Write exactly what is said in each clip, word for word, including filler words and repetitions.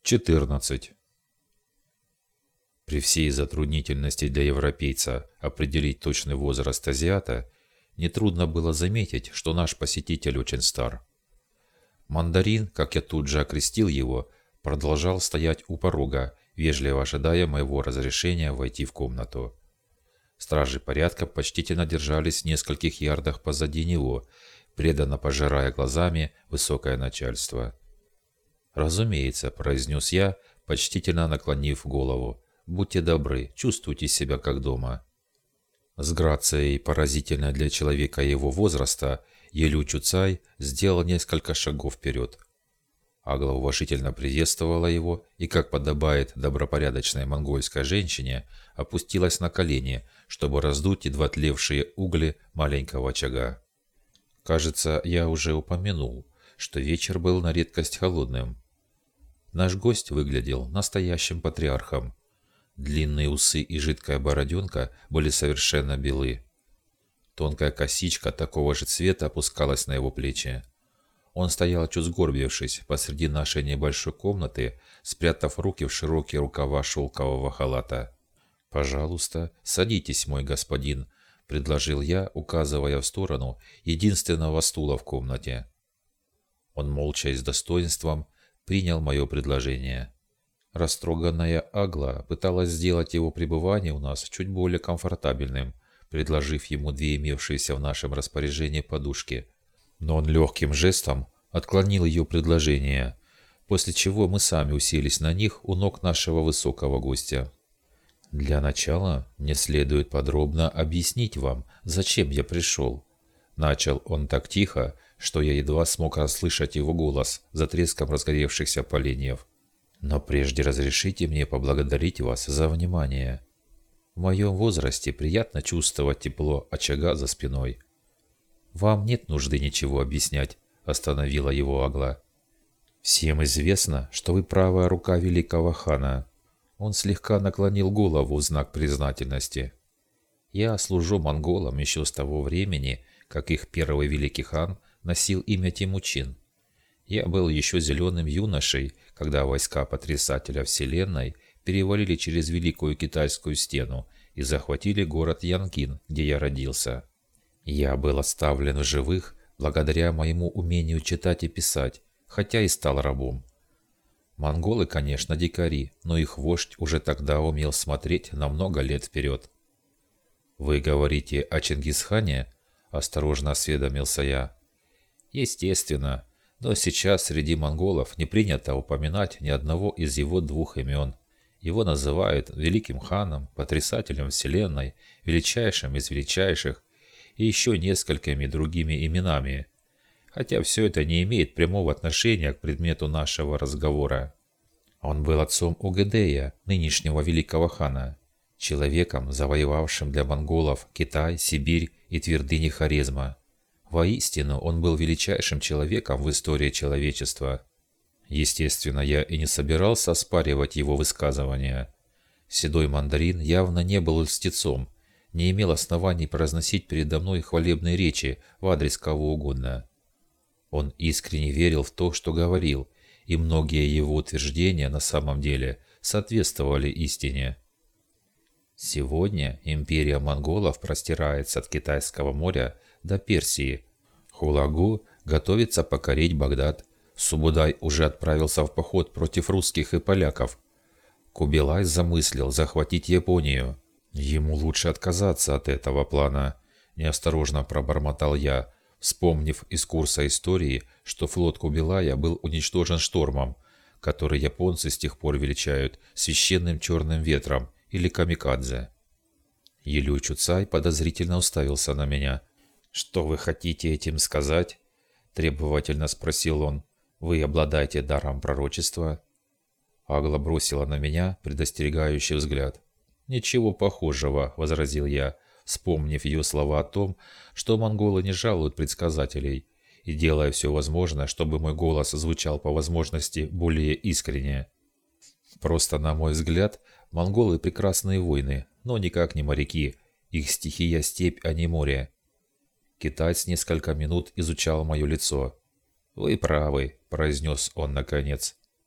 четырнадцать. При всей затруднительности для европейца определить точный возраст азиата, нетрудно было заметить, что наш посетитель очень стар. Мандарин, как я тут же окрестил его, продолжал стоять у порога, вежливо ожидая моего разрешения войти в комнату. Стражи порядка почтительно держались в нескольких ярдах позади него, преданно пожирая глазами высокое начальство. «Разумеется», — произнес я, почтительно наклонив голову, — «будьте добры, чувствуйте себя как дома». С грацией, поразительной для человека его возраста, Елю Чуцай сделал несколько шагов вперед. Агла уважительно приветствовала его и, как подобает добропорядочной монгольской женщине, опустилась на колени, чтобы раздуть едва тлевшие угли маленького очага. Кажется, я уже упомянул, что вечер был на редкость холодным. Наш гость выглядел настоящим патриархом. Длинные усы и жидкая бороденка были совершенно белы. Тонкая косичка такого же цвета опускалась на его плечи. Он стоял, чуть сгорбившись, посреди нашей небольшой комнаты, спрятав руки в широкие рукава шелкового халата. «Пожалуйста, садитесь, мой господин», — предложил я, указывая в сторону единственного стула в комнате. Он молча и с достоинством принял мое предложение. Растроганная Агла пыталась сделать его пребывание у нас чуть более комфортабельным, предложив ему две имевшиеся в нашем распоряжении подушки. Но он легким жестом отклонил ее предложение, после чего мы сами уселись на них у ног нашего высокого гостя. «Для начала мне следует подробно объяснить вам, зачем я пришел». Начал он так тихо, что я едва смог расслышать его голос за треском разгоревшихся поленьев. «Но прежде разрешите мне поблагодарить вас за внимание. В моем возрасте приятно чувствовать тепло очага за спиной». «Вам нет нужды ничего объяснять», — остановила его Агла. «Всем известно, что вы правая рука великого хана». Он слегка наклонил голову в знак признательности. «Я служу монголам еще с того времени, как их первый великий хан носил имя Темучин. Я был еще зеленым юношей, когда войска потрясателя вселенной перевалили через Великую Китайскую стену и захватили город Янкин, где я родился. Я был оставлен в живых благодаря моему умению читать и писать, хотя и стал рабом. Монголы, конечно, дикари, но их вождь уже тогда умел смотреть на много лет вперед». «Вы говорите о Чингисхане?» – осторожно осведомился я. «Естественно, но сейчас среди монголов не принято упоминать ни одного из его двух имен. Его называют великим ханом, потрясателем вселенной, величайшим из величайших и еще несколькими другими именами. Хотя все это не имеет прямого отношения к предмету нашего разговора. Он был отцом Угэдея, нынешнего великого хана, человеком, завоевавшим для монголов Китай, Сибирь и твердыни Хорезма. Воистину, он был величайшим человеком в истории человечества». Естественно, я и не собирался оспаривать его высказывания. Седой мандарин явно не был льстецом, не имел оснований произносить передо мной хвалебные речи в адрес кого угодно. Он искренне верил в то, что говорил, и многие его утверждения на самом деле соответствовали истине. Сегодня империя монголов простирается от Китайского моря до Персии. Хулагу готовится покорить Багдад. Субудай уже отправился в поход против русских и поляков. Кубилай замыслил захватить Японию. Ему лучше отказаться от этого плана, неосторожно пробормотал я, вспомнив из курса истории, что флот Кубилая был уничтожен штормом, который японцы с тех пор величают священным черным ветром или камикадзе. Елю Чуцай подозрительно уставился на меня. «Что вы хотите этим сказать?» – требовательно спросил он. «Вы обладаете даром пророчества?» Агла бросила на меня предостерегающий взгляд. «Ничего похожего», – возразил я, вспомнив ее слова о том, что монголы не жалуют предсказателей, и делая все возможное, чтобы мой голос звучал по возможности более искренне. «Просто, на мой взгляд, монголы прекрасные воины, но никак не моряки. Их стихия степь, а не море». Китаец несколько минут изучал мое лицо. «Вы правы», – произнес он наконец.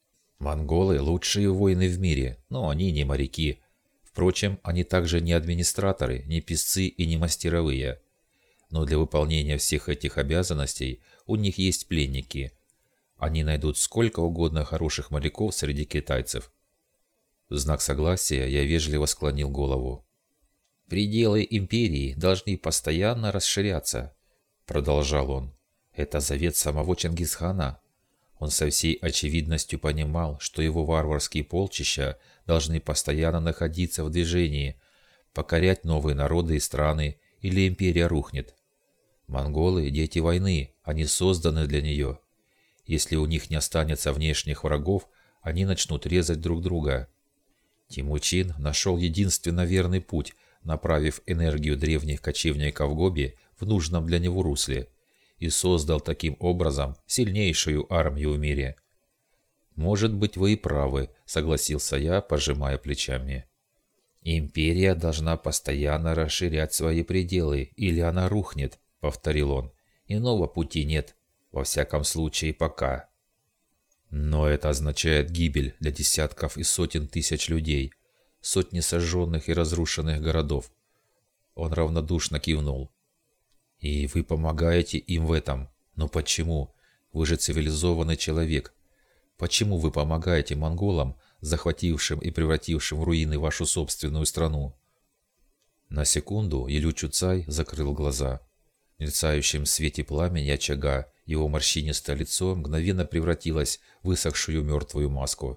Монголы – лучшие воины в мире, но они не моряки. Впрочем, они также не администраторы, не писцы и не мастеровые. Но для выполнения всех этих обязанностей у них есть пленники. Они найдут сколько угодно хороших моряков среди китайцев. В знак согласия я вежливо склонил голову. «Пределы империи должны постоянно расширяться», — продолжал он. «Это завет самого Чингисхана». Он со всей очевидностью понимал, что его варварские полчища должны постоянно находиться в движении, покорять новые народы и страны, или империя рухнет. Монголы – дети войны, они созданы для нее. Если у них не останется внешних врагов, они начнут резать друг друга. Тимучин нашел единственно верный путь, направив энергию древних кочевников Гоби в нужном для него русле, и создал таким образом сильнейшую армию в мире. «Может быть, вы и правы», — согласился я, пожимая плечами. «Империя должна постоянно расширять свои пределы, или она рухнет», — повторил он. «Иного пути нет, во всяком случае пока». «Но это означает гибель для десятков и сотен тысяч людей, сотни сожженных и разрушенных городов». Он равнодушно кивнул. «И вы помогаете им в этом. Но почему? Вы же цивилизованный человек. Почему вы помогаете монголам, захватившим и превратившим в руины вашу собственную страну?» На секунду Илю Чуцай закрыл глаза. В мерцающем свете пламени очага его морщинистое лицо мгновенно превратилось в высохшую мертвую маску.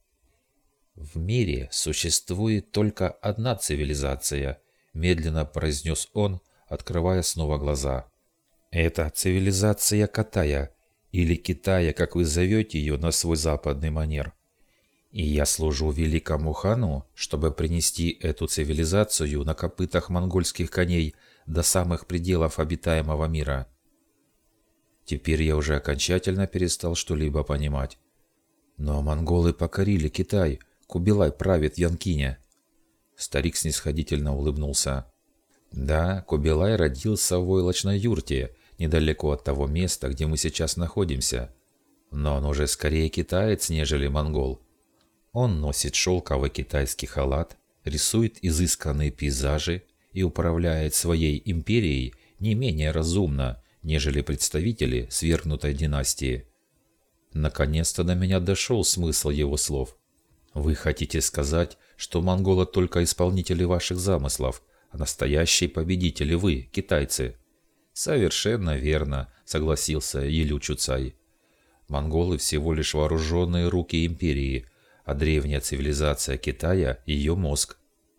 «В мире существует только одна цивилизация», — медленно произнес он, открывая снова глаза. «Это цивилизация Китая, или Китая, как вы зовете ее на свой западный манер. И я служу великому хану, чтобы принести эту цивилизацию на копытах монгольских коней до самых пределов обитаемого мира». Теперь я уже окончательно перестал что-либо понимать. «Но монголы покорили Китай, Кубилай правит в Янкине». Старик снисходительно улыбнулся. «Да, Кубилай родился в войлочной юрте, недалеко от того места, где мы сейчас находимся. Но он уже скорее китаец, нежели монгол. Он носит шелковый китайский халат, рисует изысканные пейзажи и управляет своей империей не менее разумно, нежели представители свергнутой династии». Наконец-то до меня дошел смысл его слов. «Вы хотите сказать, что монголы только исполнители ваших замыслов, а настоящие победители вы, китайцы?» «Совершенно верно», — согласился Илю Чуцай. «Монголы всего лишь вооруженные руки империи, а древняя цивилизация Китая — ее мозг».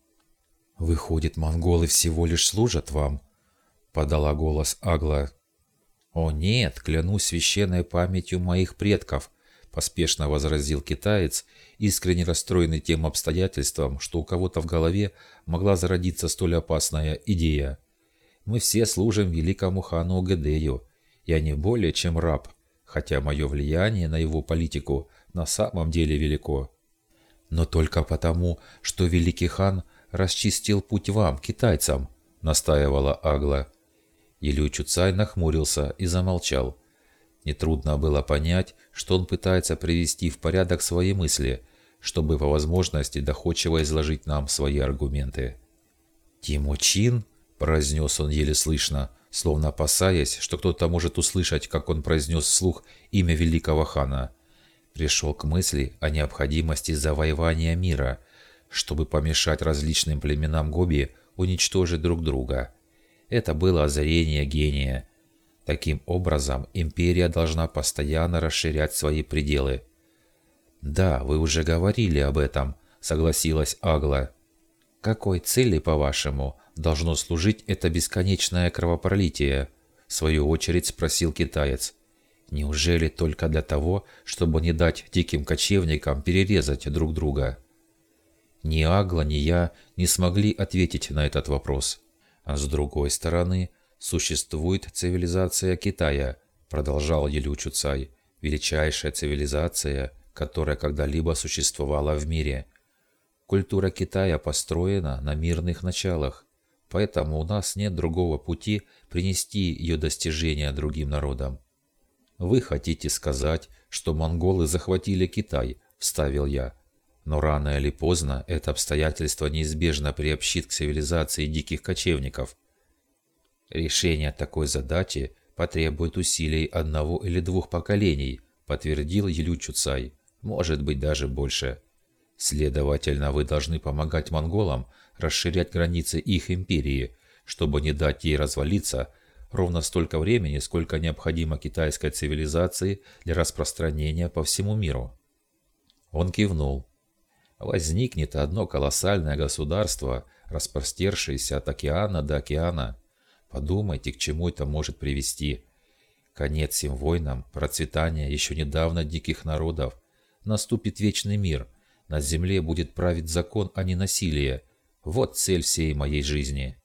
«Выходит, монголы всего лишь служат вам?» — подала голос Агла. «О нет, клянусь священной памятью моих предков», — поспешно возразил китаец, искренне расстроенный тем обстоятельством, что у кого-то в голове могла зародиться столь опасная идея. «Мы все служим великому хану Угэдэю. Я не более чем раб, хотя мое влияние на его политику на самом деле велико. Но только потому, что великий хан расчистил путь вам, китайцам», — настаивала Агла. Илю Чуцай нахмурился и замолчал. Нетрудно было понять, что он пытается привести в порядок свои мысли, чтобы по возможности доходчиво изложить нам свои аргументы. «Тимучин?» – произнес он еле слышно, словно опасаясь, что кто-то может услышать, как он произнес вслух имя великого хана. Пришел к мысли о необходимости завоевания мира, чтобы помешать различным племенам Гоби уничтожить друг друга. Это было озарение гения. Таким образом, империя должна постоянно расширять свои пределы. «Да, вы уже говорили об этом», — согласилась Агла. «Какой цели, по-вашему, должно служить это бесконечное кровопролитие?» — в свою очередь спросил китаец. «Неужели только для того, чтобы не дать диким кочевникам перерезать друг друга?» Ни Агла, ни я не смогли ответить на этот вопрос. А с другой стороны, существует цивилизация Китая, продолжал Илю Чуцай, величайшая цивилизация, которая когда-либо существовала в мире. Культура Китая построена на мирных началах, поэтому у нас нет другого пути принести ее достижения другим народам. Вы хотите сказать, что монголы захватили Китай, – вставил я. «Но рано или поздно это обстоятельство неизбежно приобщит к цивилизации диких кочевников. Решение такой задачи потребует усилий одного или двух поколений», – подтвердил Юлю Чуцай. «Может быть, даже больше. Следовательно, вы должны помогать монголам расширять границы их империи, чтобы не дать ей развалиться ровно столько времени, сколько необходимо китайской цивилизации для распространения по всему миру». Он кивнул. «Возникнет одно колоссальное государство, распростершееся от океана до океана. Подумайте, к чему это может привести. Конец всем войнам, процветание еще недавно диких народов. Наступит вечный мир. На земле будет править закон, а не насилие. Вот цель всей моей жизни.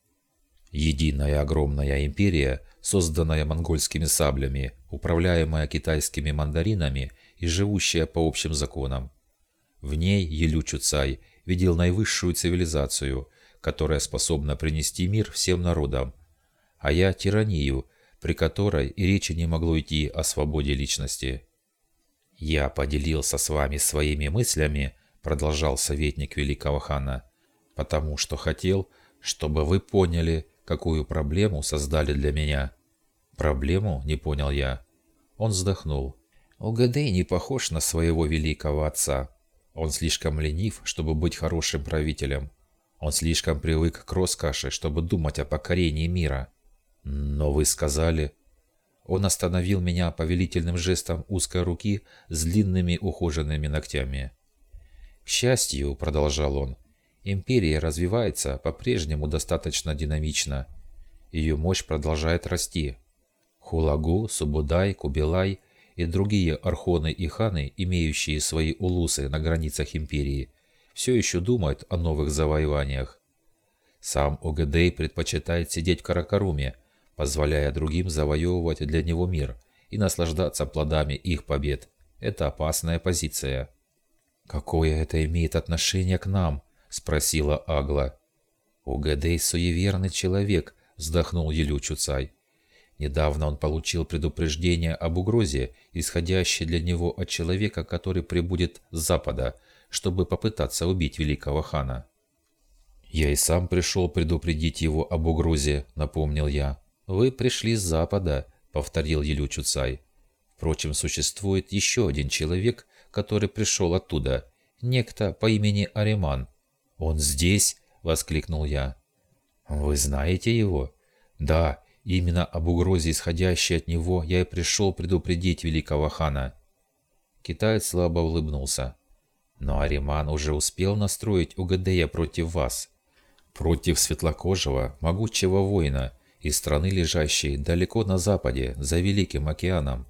Единая огромная империя, созданная монгольскими саблями, управляемая китайскими мандаринами и живущая по общим законам. В ней Юлю Чуцай видел наивысшую цивилизацию, которая способна принести мир всем народам, а я тиранию, при которой и речи не могло идти о свободе личности. «Я поделился с вами своими мыслями», — продолжал советник великого хана, «потому что хотел, чтобы вы поняли, какую проблему создали для меня». «Проблему?» — не понял я. Он вздохнул. «Угадей не похож на своего великого отца. Он слишком ленив, чтобы быть хорошим правителем. Он слишком привык к роскоши, чтобы думать о покорении мира. Но вы сказали...» Он остановил меня повелительным жестом узкой руки с длинными ухоженными ногтями. «К счастью, — продолжал он, — империя развивается по-прежнему достаточно динамично. Ее мощь продолжает расти. Хулагу, Субудай, Кубилай и другие архоны и ханы, имеющие свои улусы на границах империи, все еще думают о новых завоеваниях. Сам Огэдэй предпочитает сидеть в Каракаруме, позволяя другим завоевывать для него мир и наслаждаться плодами их побед. Это опасная позиция. «Какое это имеет отношение к нам?» – спросила Агла. «Огэдэй суеверный человек», – вздохнул Юлю Чуцай. «Недавно он получил предупреждение об угрозе, исходящей для него от человека, который прибудет с запада, чтобы попытаться убить великого хана». «Я и сам пришел предупредить его об угрозе», – напомнил я. «Вы пришли с запада», — повторил Юлю Чуцай. «Впрочем, существует еще один человек, который пришел оттуда, некто по имени Ариман». «Он здесь?» — воскликнул я. «Вы знаете его?» «Да, именно об угрозе, исходящей от него, я и пришел предупредить великого хана». Китаец слабо улыбнулся. «Но Ариман уже успел настроить Угадея против вас, против светлокожего, могучего воина, из страны, лежащей далеко на западе, за Великим океаном».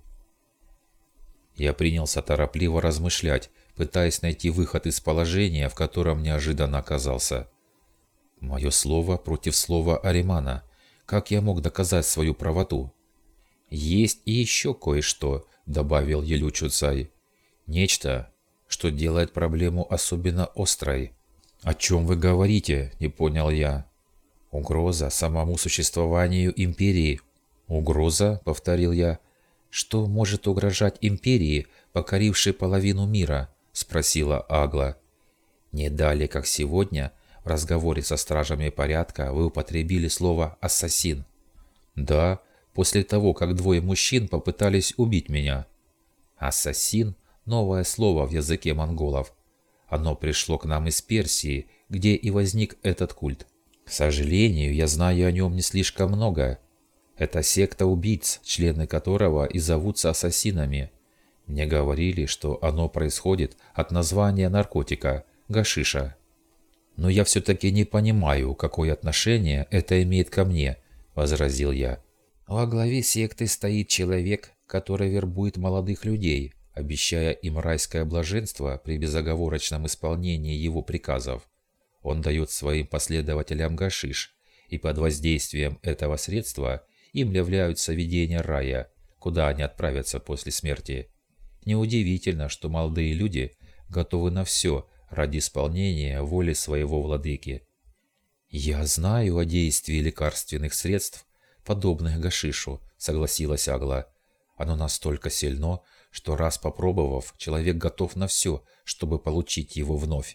Я принялся торопливо размышлять, пытаясь найти выход из положения, в котором неожиданно оказался. Мое слово против слова Аримана. Как я мог доказать свою правоту? «Есть и еще кое-что», — добавил Юлю Чуцай. «Нечто, что делает проблему особенно острой». «О чем вы говорите?» — не понял я. «Угроза самому существованию империи». «Угроза?» — повторил я. «Что может угрожать империи, покорившей половину мира?» — спросила Агла. «Не далее, как сегодня, в разговоре со стражами порядка вы употребили слово «ассасин». «Да, после того, как двое мужчин попытались убить меня». «Ассасин» — новое слово в языке монголов. Оно пришло к нам из Персии, где и возник этот культ. К сожалению, я знаю о нем не слишком много. Это секта убийц, члены которого и зовутся ассасинами. Мне говорили, что оно происходит от названия наркотика – гашиша. Но я все-таки не понимаю, какое отношение это имеет ко мне, – возразил я. Во главе секты стоит человек, который вербует молодых людей, обещая им райское блаженство при безоговорочном исполнении его приказов. Он дает своим последователям гашиш, и под воздействием этого средства им являются видения рая, куда они отправятся после смерти. Неудивительно, что молодые люди готовы на все ради исполнения воли своего владыки. «Я знаю о действии лекарственных средств, подобных гашишу», — согласилась Агла. Оно настолько сильно, что раз попробовав, человек готов на все, чтобы получить его вновь.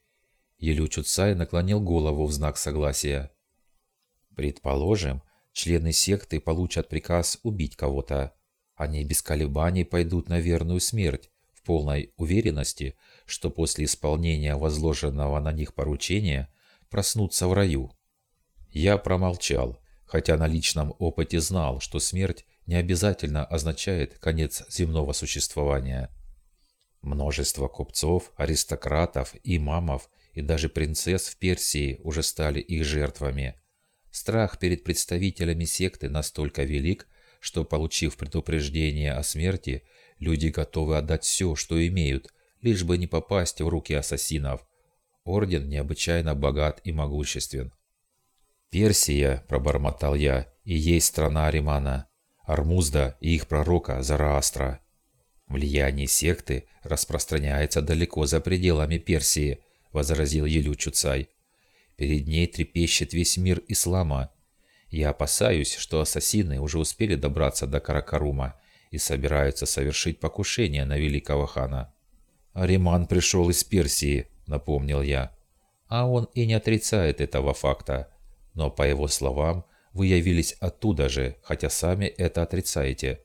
Елю Чуцай наклонил голову в знак согласия. Предположим, члены секты получат приказ убить кого-то. Они без колебаний пойдут на верную смерть, в полной уверенности, что после исполнения возложенного на них поручения проснутся в раю. Я промолчал, хотя на личном опыте знал, что смерть не обязательно означает конец земного существования. Множество купцов, аристократов, имамов и даже принцесс в Персии уже стали их жертвами. Страх перед представителями секты настолько велик, что, получив предупреждение о смерти, люди готовы отдать все, что имеют, лишь бы не попасть в руки ассасинов. Орден необычайно богат и могуществен. «Персия», — пробормотал я, — «и есть страна Аримана, Ормузда и их пророка Зараастра. Влияние секты распространяется далеко за пределами Персии», — возразил Елю Чуцай. «Перед ней трепещет весь мир ислама. Я опасаюсь, что ассасины уже успели добраться до Каракарума и собираются совершить покушение на великого хана». «Ариман пришел из Персии», — напомнил я. «А он и не отрицает этого факта. Но, по его словам, вы явились оттуда же, хотя сами это отрицаете».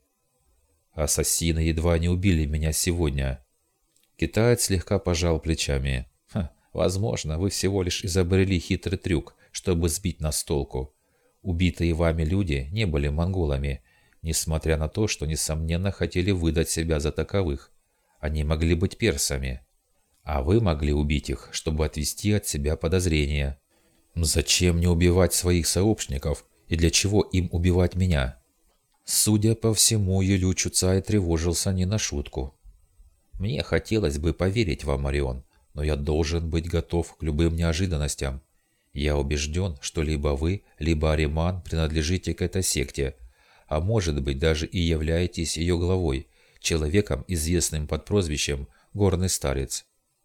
«Ассасины едва не убили меня сегодня». Китаец слегка пожал плечами. «Ха, возможно, вы всего лишь изобрели хитрый трюк, чтобы сбить нас с толку. Убитые вами люди не были монголами, несмотря на то, что, несомненно, хотели выдать себя за таковых. Они могли быть персами. А вы могли убить их, чтобы отвести от себя подозрения. Зачем не убивать своих сообщников, и для чего им убивать меня?» Судя по всему, Елю Чуцай тревожился не на шутку. «Мне хотелось бы поверить вам, Орион, но я должен быть готов к любым неожиданностям. Я убежден, что либо вы, либо Ариман принадлежите к этой секте, а может быть даже и являетесь ее главой, человеком, известным под прозвищем «Горный старец».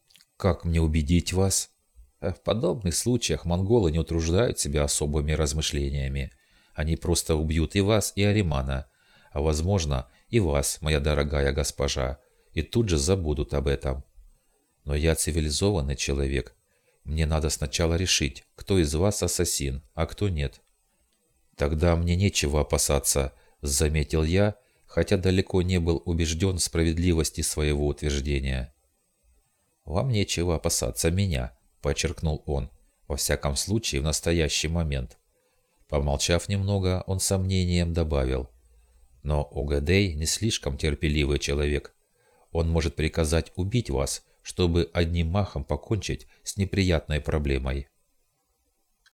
Как мне убедить вас?» В подобных случаях монголы не утруждают себя особыми размышлениями. Они просто убьют и вас, и Аримана, а, возможно, и вас, моя дорогая госпожа, и тут же забудут об этом. Но я цивилизованный человек. Мне надо сначала решить, кто из вас ассасин, а кто нет. «Тогда мне нечего опасаться», — заметил я, хотя далеко не был убежден в справедливости своего утверждения. «Вам нечего опасаться меня», — подчеркнул он, во всяком случае в настоящий момент. Помолчав немного, он с сомнением добавил: «Но Угадей не слишком терпеливый человек. Он может приказать убить вас, чтобы одним махом покончить с неприятной проблемой».